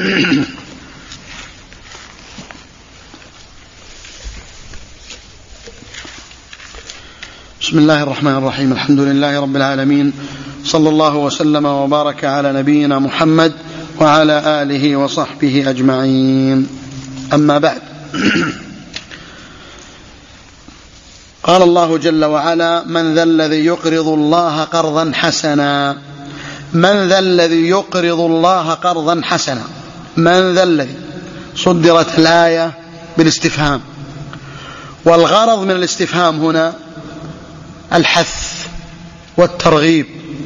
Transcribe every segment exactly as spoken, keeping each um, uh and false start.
بسم الله الرحمن الرحيم. الحمد لله رب العالمين، صلى الله وسلم وبارك على نبينا محمد وعلى آله وصحبه أجمعين. أما بعد، قال الله جل وعلا: من ذا الذي يقرض الله قرضا حسنا. من ذا الذي يقرض الله قرضا حسنا. من ذا الذي صدرت الآية بالاستفهام، والغرض من الاستفهام هنا الحث والترغيب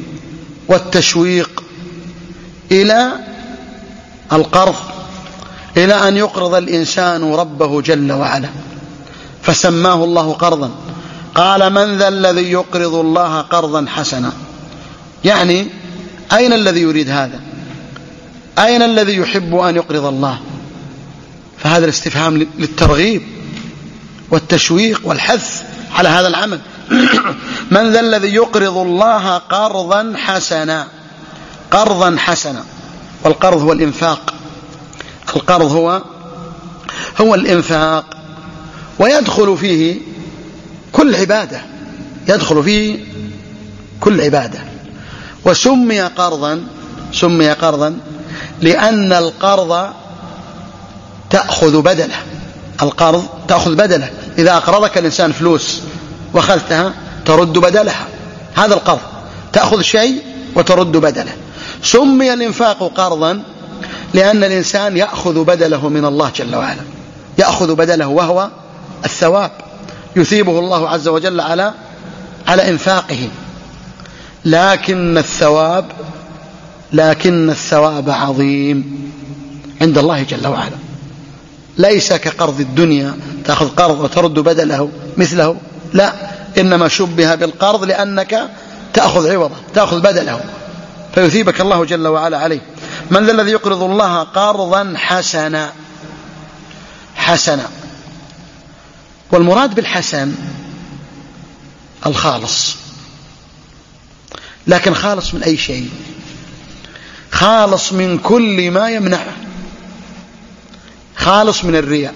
والتشويق إلى القرض، إلى أن يقرض الإنسان ربه جل وعلا، فسماه الله قرضا. قال: من ذا الذي يقرض الله قرضا حسنا. يعني أين الذي يريد هذا؟ أين الذي يحب أن يقرض الله؟ فهذا الاستفهام للترغيب والتشويق والحث على هذا العمل. من ذا الذي يقرض الله قرضا حسنا. قرضا حسنا، والقرض هو الإنفاق. القرض هو هو الإنفاق، ويدخل فيه كل عبادة، يدخل فيه كل عبادة. وسمي قرضا سمي قرضا لأن القرض تأخذ بدله. القرض تأخذ بدله. إذا أقرضك الإنسان فلوس وأخذتها ترد بدلها، هذا القرض، تأخذ شيء وترد بدله. سمي الإنفاق قرضا لأن الإنسان يأخذ بدله من الله جل وعلا، يأخذ بدله وهو الثواب، يثيبه الله عز وجل على على إنفاقه. لكن الثواب لكن الثواب عظيم عند الله جل وعلا، ليس كقرض الدنيا تأخذ قرض وترد بدله مثله، لا، إنما شبه بالقرض لأنك تأخذ عوضه، تأخذ بدله، فيثيبك الله جل وعلا عليه. من ذا الذي يقرض الله قرضا حسنا. حسنا، والمراد بالحسن الخالص، لكن خالص من أي شيء؟ خالص من كل ما يمنعه، خالص من الرياء،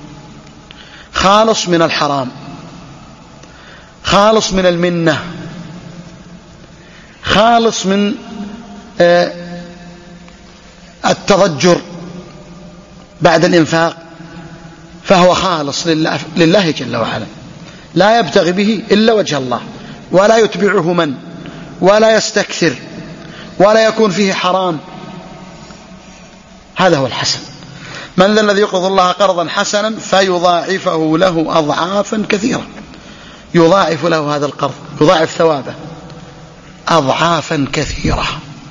خالص من الحرام، خالص من المنة، خالص من التضجر بعد الإنفاق، فهو خالص لله, لله جل وعلا، لا يبتغي به إلا وجه الله، ولا يتبعه من، ولا يستكثر، ولا يكون فيه حرام. هذا هو الحسن. من ذا الذي يقرض الله قرضا حسنا فيضاعفه له أضعافا كثيرة. يضاعف له هذا القرض، يضاعف ثوابه أضعافا كثيرة،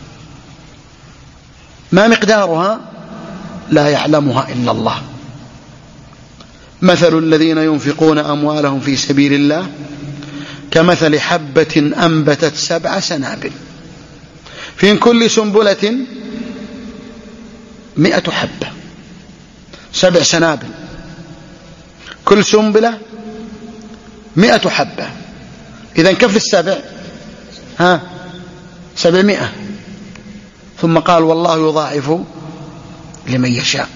ما مقدارها؟ لا يعلمها إلا الله. مثل الذين ينفقون أموالهم في سبيل الله كمثل حبة أنبتت سبع سنابل في كل سنبلة مئة حبة. سبع سنابل، كل سنبلة مئة حبة، إذن كف السبع؟ ها سبعمائة. ثم قال: والله يضاعف لمن يشاء.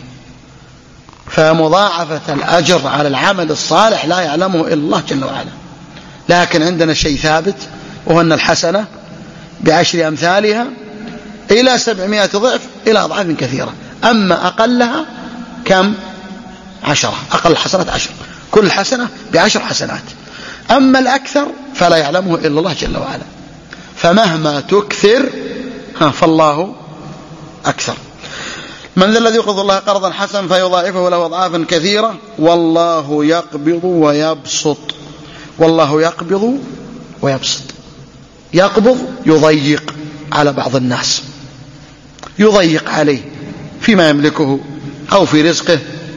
فمضاعفة الأجر على العمل الصالح لا يعلمه إلا الله جل وعلا. لكن عندنا شيء ثابت، وهو أن الحسنة بعشر أمثالها إلى سبعمائة ضعف، إلى أضعاف كثيرة. أما أقلها كم؟ عشرة. أقل الحسنات عشر، كل حسنة بعشر حسنات. أما الأكثر فلا يعلمه إلا الله جل وعلا. فمهما تكثر فالله أكثر. من ذا الذي يقرض الله قرضا حسنا فيضاعفه له أضعافا كثيرة والله يقبض ويبسط. والله يقبض ويبسط. يقبض يضيق على بعض الناس، يضيق عليه فيما يملكه أو في رزقه،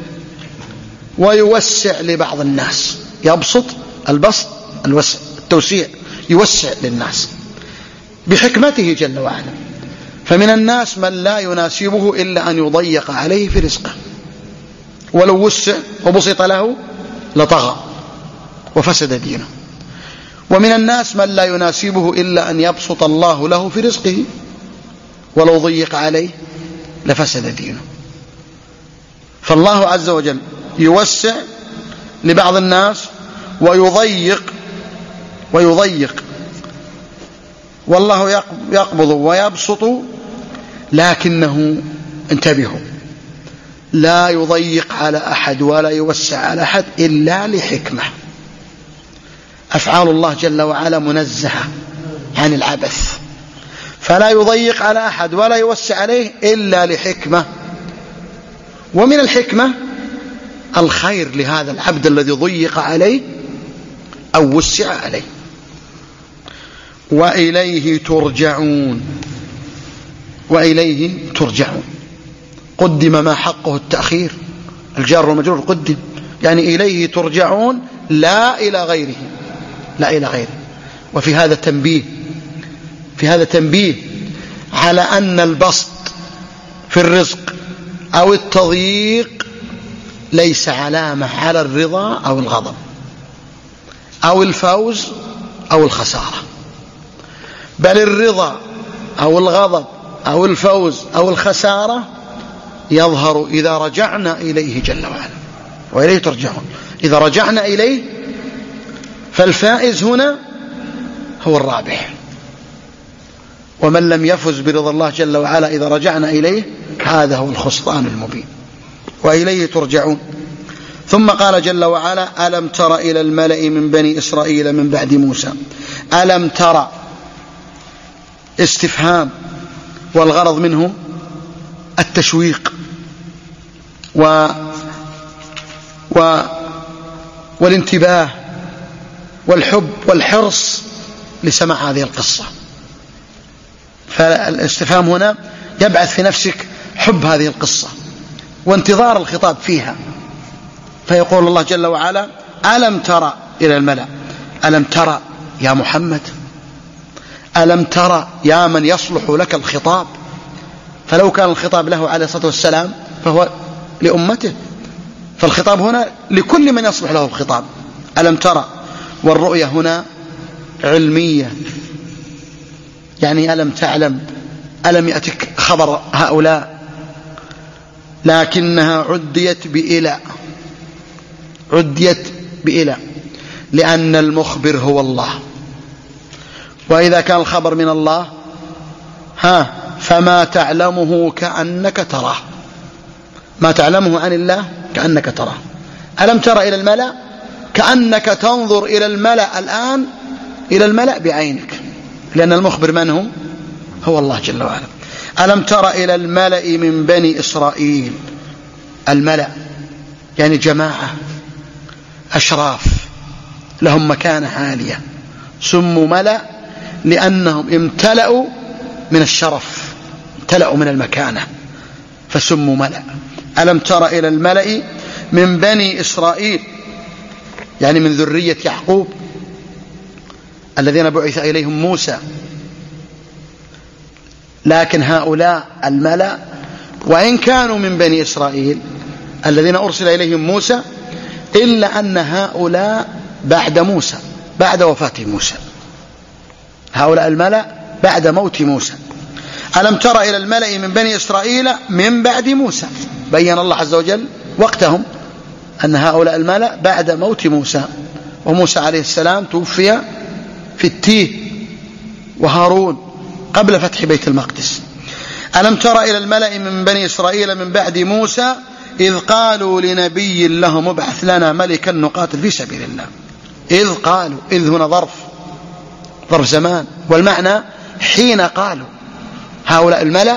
ويوسع لبعض الناس. يبسط، البسط الوسع، التوسيع، يوسع للناس بحكمته جل وعلا. فمن الناس من لا يناسبه إلا أن يضيق عليه في رزقه، ولو وسع وبسط له لطغى وفسد دينه. ومن الناس من لا يناسبه إلا أن يبسط الله له في رزقه، ولو ضيق عليه لفسد دينه. فالله عز وجل يوسع لبعض الناس ويضيق ويضيق، والله يقبض ويبسط، لكنه انتبهوا لا يضيق على أحد ولا يوسع على أحد إلا لحكمة. أفعال الله جل وعلا منزهة عن العبث، فلا يضيق على أحد ولا يوسع عليه إلا لحكمة. ومن الحكمة الخير لهذا العبد الذي ضيق عليه أو وسع عليه. وإليه ترجعون، وإليه ترجعون، قدم ما حقه التأخير، الجار والمجرور قدم، يعني إليه ترجعون لا إلى غيره، لا إلى غيره. وفي هذا تنبيه، في هذا تنبيه على أن البسط في الرزق أو التضييق ليس علامة على الرضا أو الغضب أو الفوز أو الخسارة، بل الرضا أو الغضب أو الفوز أو الخسارة يظهر إذا رجعنا إليه جل وعلا. وإليه ترجعون، إذا رجعنا إليه فالفائز هنا هو الرابح، ومن لم يفز برضا الله جل وعلا إذا رجعنا إليه هذا هو الخسران المبين. وإليه ترجعون. ثم قال جل وعلا: ألم تر إلى الملأ من بني إسرائيل من بعد موسى. ألم تر استفهام، والغرض منه التشويق و... و... والانتباه والحب والحرص لسماع هذه القصة. فالاستفهام هنا يبعث في نفسك حب هذه القصة وانتظار الخطاب فيها. فيقول الله جل وعلا: ألم ترى إلى الملأ، ألم ترى يا محمد، ألم ترى يا من يصلح لك الخطاب. فلو كان الخطاب له عليه الصلاة والسلام فهو لأمته، فالخطاب هنا لكل من يصلح له الخطاب. ألم ترى، والرؤية هنا علمية، يعني ألم تعلم، ألم يأتك خبر هؤلاء، لكنها عديت بإلى، عديت بإلى لأن المخبر هو الله، وإذا كان الخبر من الله ها فما تعلمه كأنك تراه، ما تعلمه عن الله كأنك تراه. ألم تر إلى الملأ، كأنك تنظر إلى الملأ الآن، إلى الملأ بعينك، لأن المخبر من هو؟ هو الله جل وعلا. ألم تر إلى الملأ من بني إسرائيل، الملأ يعني جماعة أشراف لهم مكانة عالية، سموا ملأ لأنهم امتلأوا من الشرف، امتلأوا من المكانة فسموا ملأ. ألم تر إلى الملأ من بني إسرائيل، يعني من ذرية يعقوب الذين بعث إليهم موسى. لكن هؤلاء الملأ وإن كانوا من بني إسرائيل الذين أرسل إليهم موسى، إلا أن هؤلاء بعد موسى، بعد وفاة موسى، هؤلاء الملأ بعد موت موسى. ألم تر إلى الملأ من بني إسرائيل من بعد موسى، بين الله عز وجل وقتهم أن هؤلاء الملأ بعد موت موسى، وموسى عليه السلام توفي في التيه، وهارون قبل فتح بيت المقدس. ألم تر إلى الملأ من بني إسرائيل من بعد موسى إذ قالوا لنبي لهم ابعث لنا ملكا نقاتل في سبيل الله. إذ قالوا، إذ هنا ظرف، ظرف زمان، والمعنى حين قالوا. هؤلاء الملأ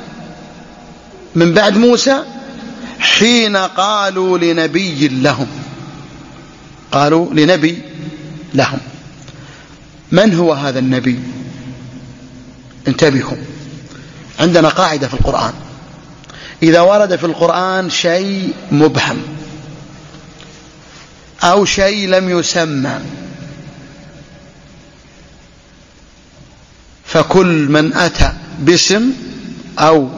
من بعد موسى حين قالوا لنبي لهم، قالوا لنبي لهم. من هو هذا النبي؟ انتبهوا، عندنا قاعدة في القرآن: إذا ورد في القرآن شيء مبهم أو شيء لم يسمى فكل من أتى باسم أو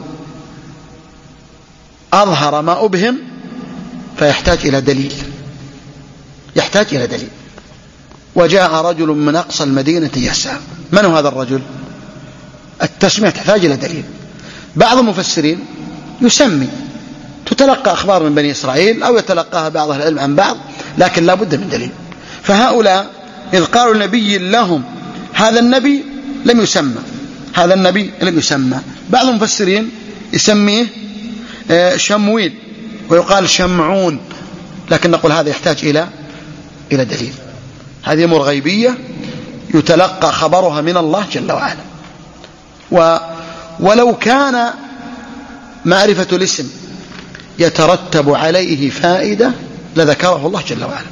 أظهر ما أبهم فيحتاج إلى دليل، يحتاج إلى دليل. وجاء رجل من أقصى المدينة يسعى. من هو هذا الرجل؟ التسمية تحتاج إلى دليل. بعض المفسرين يسمي تتلقى أخبار من بني إسرائيل أو يتلقاها بعض أهل العلم عن بعض، لكن لا بد من دليل. فهؤلاء إذ قالوا نبي لهم، هذا النبي لم يسمى، هذا النبي لم يسمى. بعض المفسرين يسميه شمويل ويقال شمعون، لكن نقول هذا يحتاج إلى إلى دليل. هذه أمور غيبية يتلقى خبرها من الله جل وعلا. و ولو كان معرفة الاسم يترتب عليه فائدة لذكره الله جل وعلا.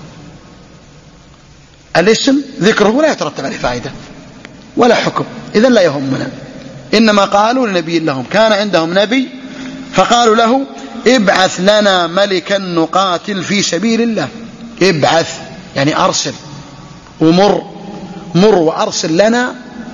الاسم ذكره لا يترتب عليه فائدة ولا حكم، إذن لا يهمنا. إنما قالوا لنبي لهم، كان عندهم نبي فقالوا له ابعث لنا ملكا نقاتل في سبيل الله. ابعث يعني أرسل، ومر مر وأرسل لنا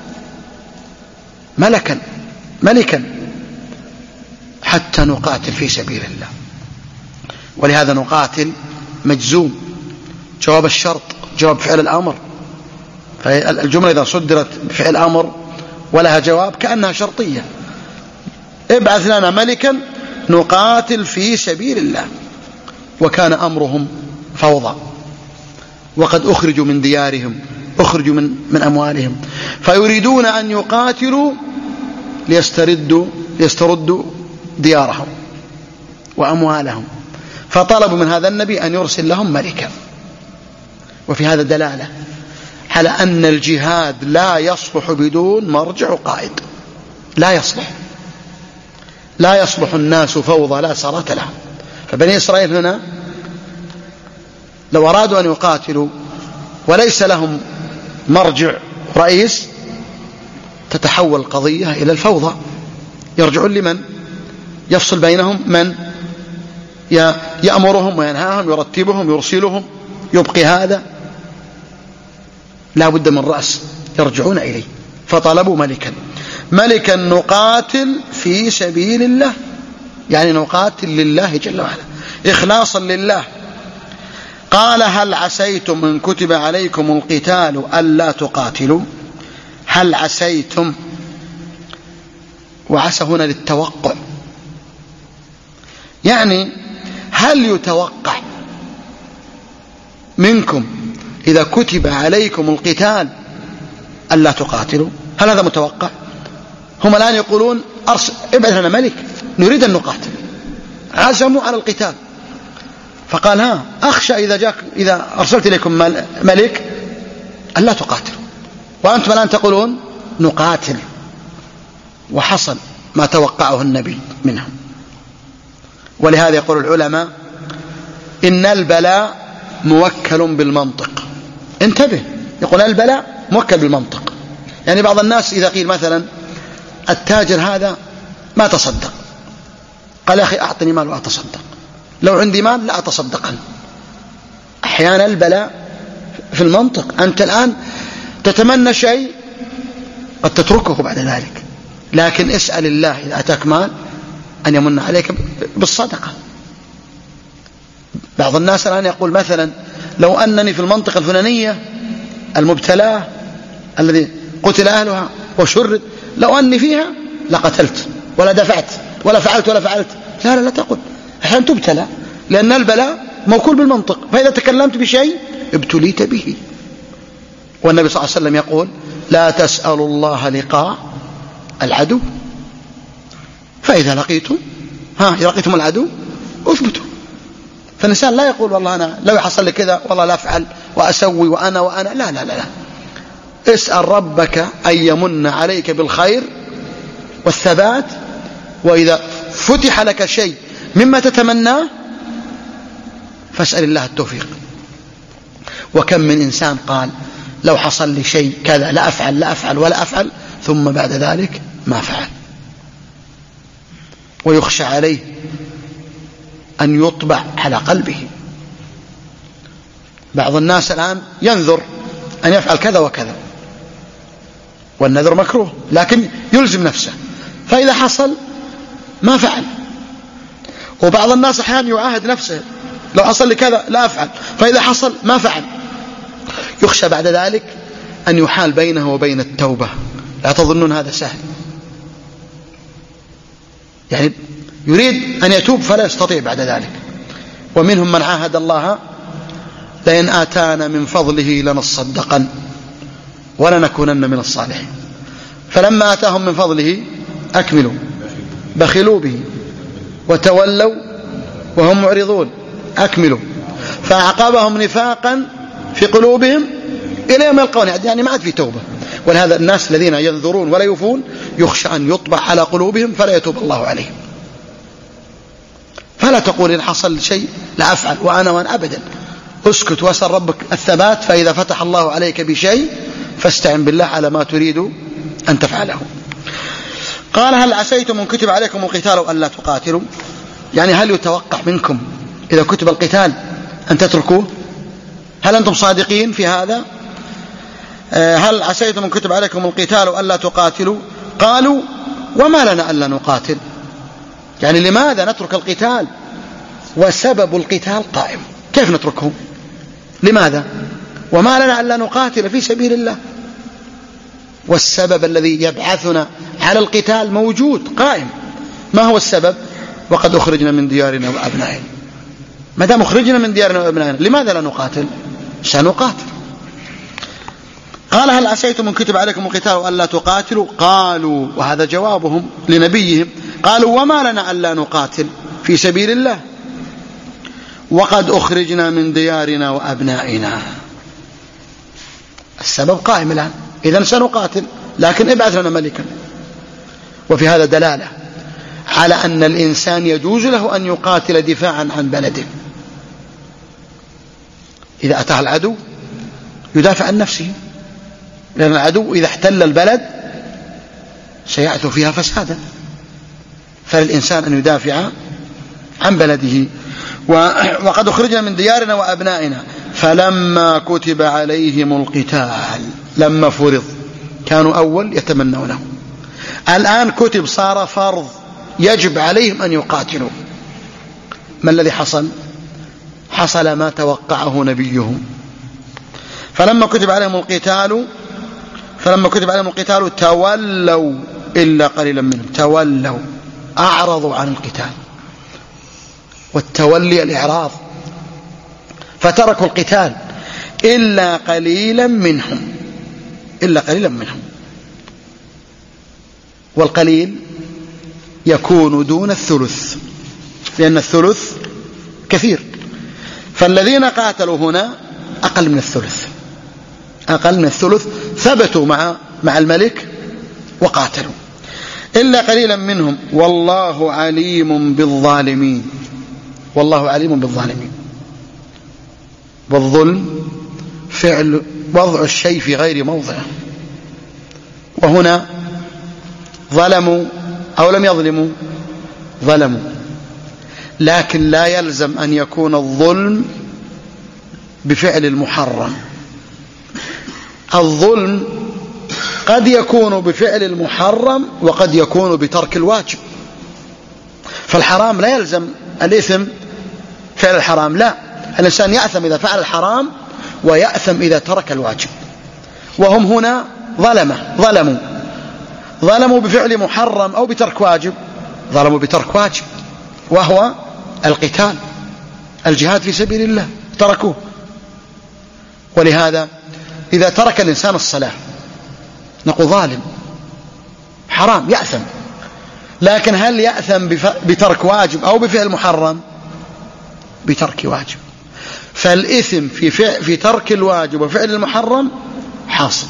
ملكا ملكا حتى نقاتل في سبيل الله. ولهذا نقاتل مجزوم، جواب الشرط جواب فعل الأمر، فالجملة إذا صدرت بفعل أمر ولها جواب كأنها شرطية. ابعث لنا ملكا نقاتل في سبيل الله. وكان أمرهم فوضى، وقد أخرجوا من ديارهم، أخرجوا من, من أموالهم، فيريدون أن يقاتلوا ليستردوا, ليستردوا ديارهم وأموالهم، فطلبوا من هذا النبي أن يرسل لهم ملكا. وفي هذا دلالة على أن الجهاد لا يصلح بدون مرجع وقائد، لا يصلح، لا يصلح الناس فوضى لا سرات لهم. فبني إسرائيل هنا لو أرادوا أن يقاتلوا وليس لهم مرجع رئيس تتحول القضية إلى الفوضى، يرجعون لمن يفصل بينهم، من يأمرهم وينهاهم يرتبهم يرسلهم يبقي هذا، لا بد من رأس يرجعون إليه. فطلبوا ملكا ملكا نقاتل في سبيل الله، يعني نقاتل لله جل وعلا إخلاصا لله. قال هل عسيتم إن كتب عليكم القتال ألا تقاتلوا؟ هل عسيتم، وعسى هنا للتوقع، يعني هل يتوقع منكم إذا كتب عليكم القتال ألا تقاتلوا؟ هل هذا متوقع؟ هم الآن يقولون ابعث لنا ملك نريد أن نقاتل، عزموا على القتال. فقال ها أخشى إذا جاك إذا أرسلت إليكم ملك ألا تقاتلوا، وأنتم الآن تقولون نقاتل. وحصل ما توقعه النبي منهم. ولهذا يقول العلماء إن البلاء موكل بالمنطق. انتبه، يقول البلاء موكل بالمنطق. يعني بعض الناس إذا قيل مثلا التاجر هذا ما تصدق، قال يا أخي أعطني مال وأتصدق، لو عندي مال لا أتصدقن. أحيانا البلاء في المنطق، أنت الآن تتمنى شيء قد تتركه بعد ذلك، لكن اسأل الله إذا أتاك مال أن يمن عليك بالصدقة. بعض الناس الآن يقول مثلا لو أنني في المنطقة الفلانية المبتلاة الذي قتل أهلها وشرد، لو أني فيها لقتلت ولا دفعت ولا فعلت ولا فعلت. لا لا لا تقل، أحيانا تبتلى، لأن البلاء موكول بالمنطق، فإذا تكلمت بشيء ابتليت به. والنبي صلى الله عليه وسلم يقول لا تسألوا الله لقاء العدو، فإذا لقيتم ها لقيتم العدو أثبتوا. فالإنسان لا يقول والله أنا لو يحصل لي كذا والله لا أفعل وأسوي وأنا وأنا لا لا لا, لا. اسأل ربك أن يمن عليك بالخير والثبات، وإذا فتح لك شيء مما تتمناه فاسأل الله التوفيق. وكم من إنسان قال لو حصل لي شيء كذا لا أفعل لا أفعل ولا أفعل، ثم بعد ذلك ما فعل، ويخشى عليه أن يطبع على قلبه. بعض الناس الآن ينذر أن يفعل كذا وكذا، والنذر مكروه، لكن يلزم نفسه، فإذا حصل ما فعل. وبعض الناس أحيانا يعاهد نفسه لو حصل لي كذا لا أفعل، فإذا حصل ما فعل، يخشى بعد ذلك أن يحال بينه وبين التوبة. لا تظنون هذا سهل، يعني يريد أن يتوب فلا يستطيع بعد ذلك. ومنهم من عاهد الله لئن آتانا من فضله لنصدقن ولنكونن من الصالحين، فلما آتاهم من فضله أكملوا بخلوا به وتولوا وهم معرضون أكملوا فأعقبهم نفاقا في قلوبهم إلى يوم يلقونه، يعني ما عاد في توبة. ولهذا الناس الذين ينذرون ولا يوفون يخشى أن يطبع على قلوبهم فلا يتوب الله عليهم. فلا تقول إن حصل شيء لا أفعل وأنا وأنا أبدا، اسكت واسأل ربك الثبات، فإذا فتح الله عليك بشيء فاستعن بالله على ما تريد أن تفعله. قال هل عسيتم إن كتب عليكم القتال ألا تقاتلوا؟ يعني هل يتوقع منكم إذا كتب القتال أن تتركوه؟ هل أنتم صادقين في هذا؟ هل عسيتم إن كتب عليكم القتال ألا تقاتلوا؟ قالوا وما لنا ألا نقاتل، يعني لماذا نترك القتال وسبب القتال قائم، كيف نتركه؟ لماذا؟ وما لنا ألا نقاتل في سبيل الله، والسبب الذي يبعثنا على القتال موجود قائم. ما هو السبب؟ وقد أخرجنا من ديارنا وأبنائنا. ما دام أخرجنا من ديارنا وأبنائنا لماذا لا نقاتل؟ سنقاتل. قال هل عسيتم إن كتب عليكم القتال ألا تقاتلوا؟ قالوا، وهذا جوابهم لنبيهم، قالوا وما لنا ألا نقاتل في سبيل الله وقد أخرجنا من ديارنا وأبنائنا. السبب قائم الآن، إذن سنقاتل لكن ابعث لنا ملكا. وفي هذا دلالة على أن الإنسان يجوز له أن يقاتل دفاعا عن بلده. إذا أتاه العدو يدافع عن نفسه، لأن العدو إذا احتل البلد سيعثو فيها فسادا، فللإنسان أن يدافع عن بلده. وقد أخرجنا من ديارنا وأبنائنا فلما كتب عليهم القتال، لما فرض كانوا أول يتمنونه، الآن كتب صار فرض يجب عليهم أن يقاتلوا. ما الذي حصل؟ حصل ما توقعه نبيهم. فلما كتب عليهم القتال فلما كتب عليهم القتال تولوا إلا قليلا منهم، تولوا أعرضوا عن القتال، والتولي الإعراض، فتركوا القتال إلا قليلا منهم، إلا قليلا منهم. والقليل يكون دون الثلث، لأن الثلث كثير، فالذين قاتلوا هنا أقل من الثلث، أقل من الثلث، ثبتوا مع مع الملك وقاتلوا إلا قليلا منهم. والله عليم بالظالمين، والله عليم بالظالمين. والظلم فعل وضع الشيء في غير موضعه، وهنا ظلموا أو لم يظلموا؟ ظلموا، لكن لا يلزم أن يكون الظلم بفعل المحرم. الظلم قد يكون بفعل المحرم وقد يكون بترك الواجب. فالحرام لا يلزم الإثم فعل الحرام، لا، الإنسان يأثم إذا فعل الحرام ويأثم إذا ترك الواجب. وهم هنا ظلمة ظلموا ظلموا بفعل محرم أو بترك واجب، ظلموا بترك واجب وهو القتال، الجهاد في سبيل الله، تركوه. ولهذا إذا ترك الإنسان الصلاة نقول ظالم، حرام، يأثم. لكن هل يأثم بترك واجب أو بفعل محرم؟ بترك واجب. فالإثم في, في ترك الواجب وفعل المحرم حاصل.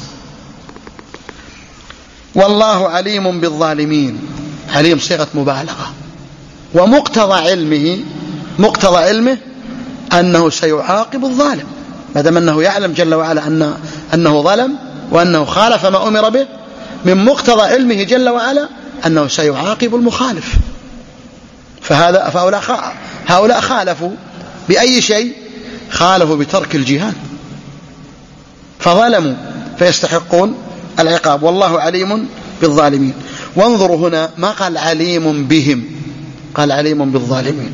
والله عليم بالظالمين، عليم صيغة مبالغة، ومقتضى علمه مقتضى علمه أنه سيعاقب الظالم، ما دام أنه يعلم جل وعلا أن أنه ظلم وأنه خالف ما أمر به، من مقتضى علمه جل وعلا أنه سيعاقب المخالف. فهذا فهؤلاء هؤلاء خالفوا بأي شيء؟ خالفوا بترك الجهاد، فظلموا فيستحقون العقاب. والله عليم بالظالمين. وانظروا هنا ما قال عليم بهم، قال عليم بالظالمين،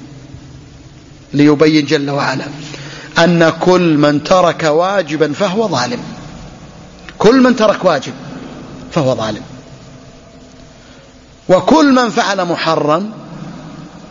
ليبين جل وعلا أن كل من ترك واجبا فهو ظالم، كل من ترك واجب فهو ظالم، وكل من فعل محرم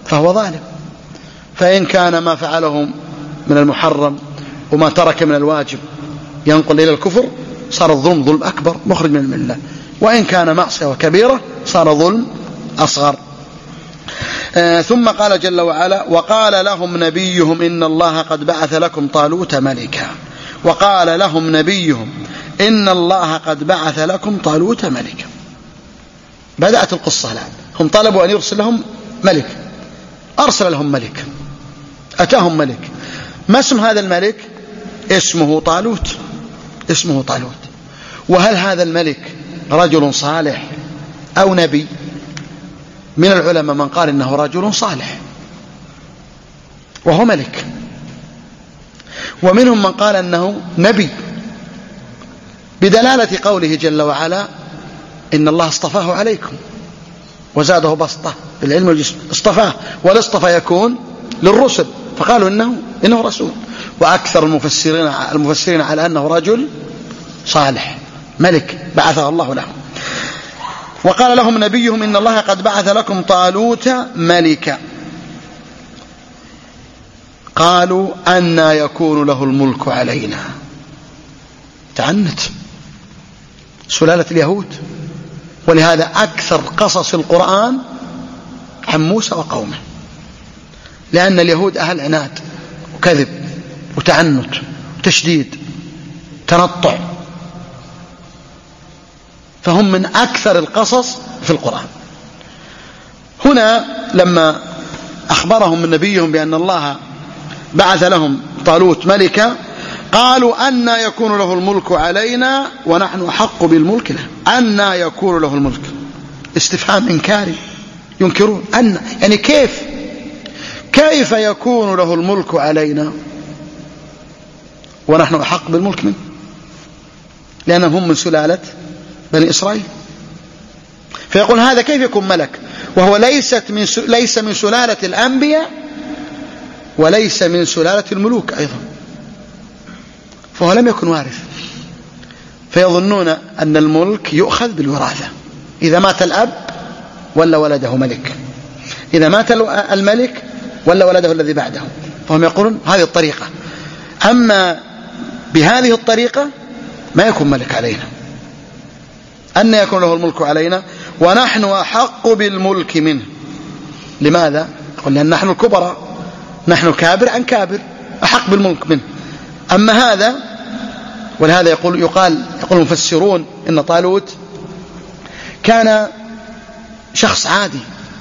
فهو ظالم. فإن كان ما فعله من المحرم وما ترك من الواجب ينقل إلى الكفر صار الظلم ظلم أكبر مخرج من الملة، وإن كان معصية وكبيرة صار ظلم أصغر. آه ثم قال جل وعلا: وقال لهم نبيهم إن الله قد بعث لكم طالوت ملكا. وقال لهم نبيهم إن الله قد بعث لكم طالوت ملكا. بدأت القصة الآن، هم طلبوا أن يرسل لهم ملك، أرسل لهم ملك، أتاهم ملك. ما اسم هذا الملك؟ اسمه طالوت، اسمه طالوت. وهل هذا الملك رجل صالح أو نبي؟ من العلماء من قال إنه رجل صالح وهو ملك، ومنهم من قال أنه نبي بدلالة قوله جل وعلا: إن الله اصطفاه عليكم وزاده بسطة بالعلم والجسم. اصطفاه، والاصطفى يكون للرسل، فقالوا إنه, إنه رسول. وأكثر المفسرين, المفسرين على أنه رجل صالح ملك بعثه الله له. وقال لهم نبيهم إن الله قد بعث لكم طالوت ملكا. قالوا: أنى يكون له الملك علينا. تعنت سلالة اليهود. ولهذا أكثر قصص القرآن عن موسى وقومه، لأن اليهود أهل عناد وكذب وتعنت وتشديد تنطع، فهم من أكثر القصص في القرآن. هنا لما أخبرهم من نبيهم بأن الله بعث لهم طالوت ملكا قالوا: أنى يكون له الملك علينا ونحن أحق بالملك له. أنى يكون له الملك، استفهام إنكاري، ينكرون أن، يعني كيف كيف يكون له الملك علينا ونحن أحق بالملك منه، لأنهم هم من سلالة بني إسرائيل. فيقول: هذا كيف يكون ملك وهو ليست من ليس من سلالة الأنبياء وليس من سلالة الملوك أيضا، فهو لم يكن وارث. فيظنون أن الملك يؤخذ بالوراثة، إذا مات الأب ولا ولده ملك، إذا مات الملك ولا ولده الذي بعده، فهم يقولون هذه الطريقة. أما بهذه الطريقة ما يكون ملك علينا. أن يكون له الملك علينا ونحن أحق بالملك منه. لماذا؟ قلنا أن نحن الكبراء، نحن كابر عن كابر، أحق بالملك منه. أما هذا، ولهذا يقول يقال يقول المفسرون إن طالوت كان شخص عادي،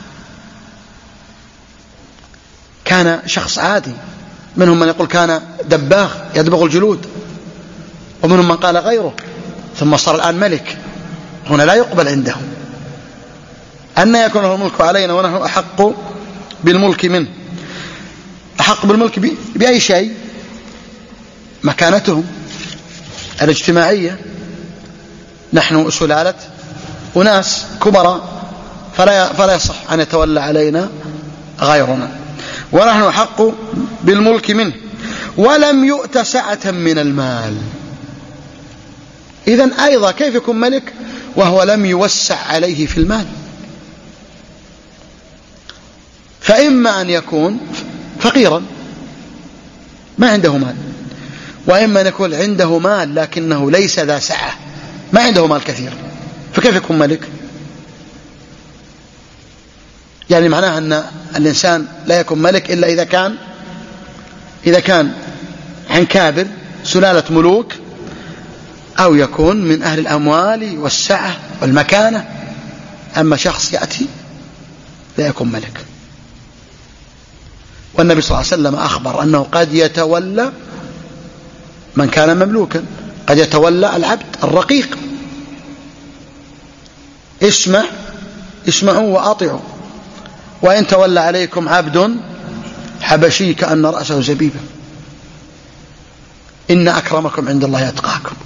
كان شخص عادي. منهم من يقول كان دباغ يدبغ الجلود، ومنهم من قال غيره، ثم صار الآن ملك. هنا لا يقبل عنده. أن يكون له الملك علينا ونحن أحق بالملك منه. أحق بالملك بأي شيء؟ مكانتهم الاجتماعية، نحن سلالة وناس كبراء، فلا فلا يصح أن يتولى علينا غيرنا، ونحن أحق بالملك منه. ولم يؤت سعة من المال. إذن أيضا كيف يكون ملك وهو لم يوسع عليه في المال؟ فإما أن يكون فقيرا ما عنده مال، وإما أن يكون عنده مال لكنه ليس ذا سعة، ما عنده مال كثير، فكيف يكون ملك؟ يعني معناها أن الإنسان لا يكون ملك إلا إذا كان إذا كان عن كابر سلالة ملوك، أو يكون من أهل الأموال والسعة والمكانة. أما شخص يأتي لا يكون ملك. والنبي صلى الله عليه وسلم أخبر أنه قد يتولى من كان مملوكا، قد يتولى العبد الرقيق. اسمع اسمعوا وأطيعوا، وإن تولى عليكم عبد حبشي كأن رأسه زبيبة إن أكرمكم عند الله يتقاكم.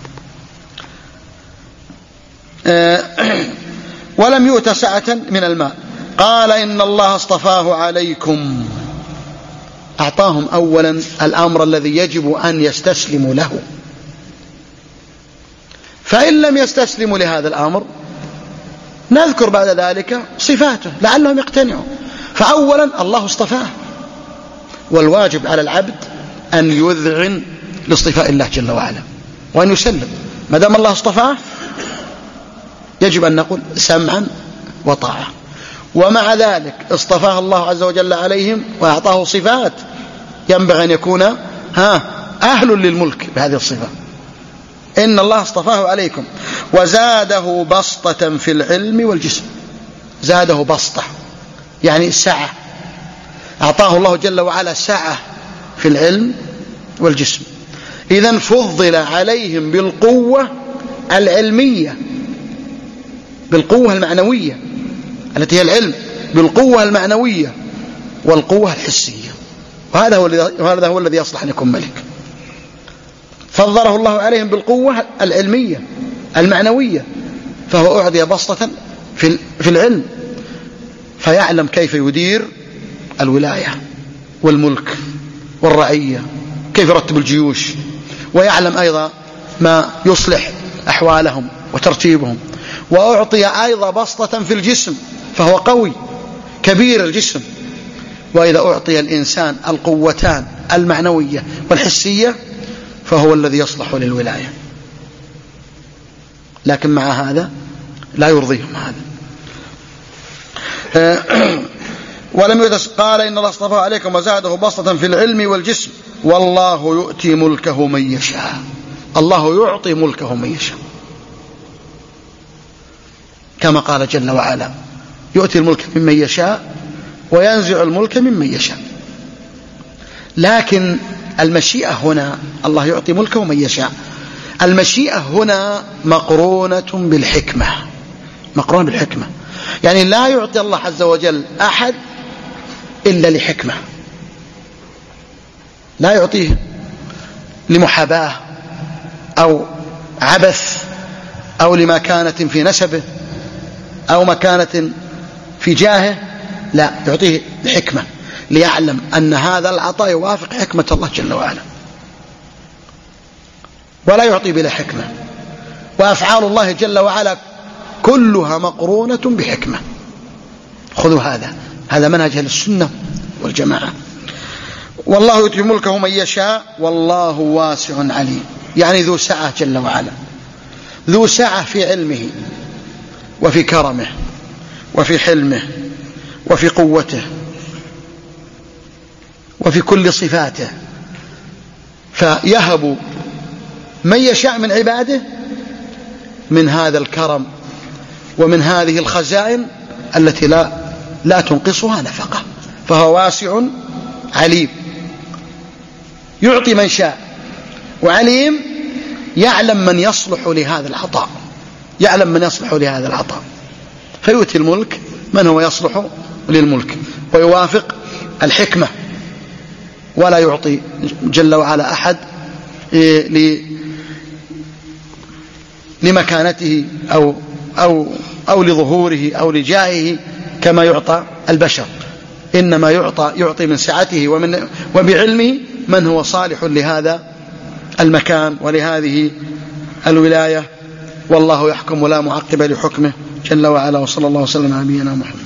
ولم يؤت سعة من المال. قال: إن الله اصطفاه عليكم. أعطاهم أولا الأمر الذي يجب أن يستسلموا له، فإن لم يستسلموا لهذا الأمر نذكر بعد ذلك صفاته لعلهم يقتنعوا. فأولا الله اصطفاه، والواجب على العبد أن يذعن لاصطفاء الله جل وعلا وأن يسلم. ما دام الله اصطفاه يجب أن نقول سمعا وطاعة. ومع ذلك اصطفاه الله عز وجل عليهم وأعطاه صفات ينبغي أن يكون ها أهل للملك بهذه الصفة. إن الله اصطفاه عليكم وزاده بسطة في العلم والجسم. زاده بسطة يعني سعة، أعطاه الله جل وعلا سعة في العلم والجسم. إذن فضل عليهم بالقوة العلمية، بالقوة المعنوية التي هي العلم، بالقوة المعنوية والقوة الحسية، وهذا هو وهذا هو الذي يصلح أن يكون ملك. فضله الله عليهم بالقوة العلمية المعنوية، فهو أعطي بسطة في في العلم، فيعلم كيف يدير الولاية والملك والرعية، كيف يرتب الجيوش، ويعلم أيضا ما يصلح أحوالهم وترتيبهم. وأعطي أيضا بسطة في الجسم، فهو قوي كبير الجسم. وإذا أعطي الإنسان القوتان المعنوية والحسية فهو الذي يصلح للولاية. لكن مع هذا لا يرضيهم هذا. ولم يدس قال إن الله اصطفاه عليكم وزاده بسطة في العلم والجسم والله يؤتي ملكه من يشاء. الله يعطي ملكه من يشاء كما قال جل وعلا يؤتي الملك ممن يشاء وينزع الملك ممن يشاء. لكن المشيئة هنا الله يعطي ملكه من يشاء، المشيئة هنا مقرونة بالحكمة، مقرونة بالحكمة، يعني لا يعطي الله عز وجل أحد إلا لحكمة، لا يعطيه لمحاباة أو عبث أو لمكانة في نسبه أو مكانة في جاهه، لا، يعطيه بحكمة ليعلم أن هذا العطاء يوافق حكمة الله جل وعلا، ولا يعطي بلا حكمة. وأفعال الله جل وعلا كلها مقرونة بحكمة. خذوا هذا، هذا منهج أهل السنة والجماعة. والله يؤتي ملكه من يشاء والله واسع عليم، يعني ذو سعة جل وعلا، ذو سعة في علمه وفي كرمه وفي حلمه وفي قوته وفي كل صفاته، فيهب من يشاء من عباده من هذا الكرم ومن هذه الخزائن التي لا لا تنقصها نفقة. فهو واسع عليم، يعطي من شاء، وعليم يعلم من يصلح لهذا العطاء، يعلم من يصلح لهذا العطاء، فيؤتي الملك من هو يصلح للملك ويوافق الحكمة، ولا يعطي جل وعلا أحد لمكانته أو أو أو لظهوره أو لجاهه كما يعطى البشر، إنما يعطى يعطي من سعته ومن وبعلمه من هو صالح لهذا المكان ولهذه الولاية. والله يحكم ولا معقب لحكمه جل وعلا. وصلى الله وسلم على نبينا محمد.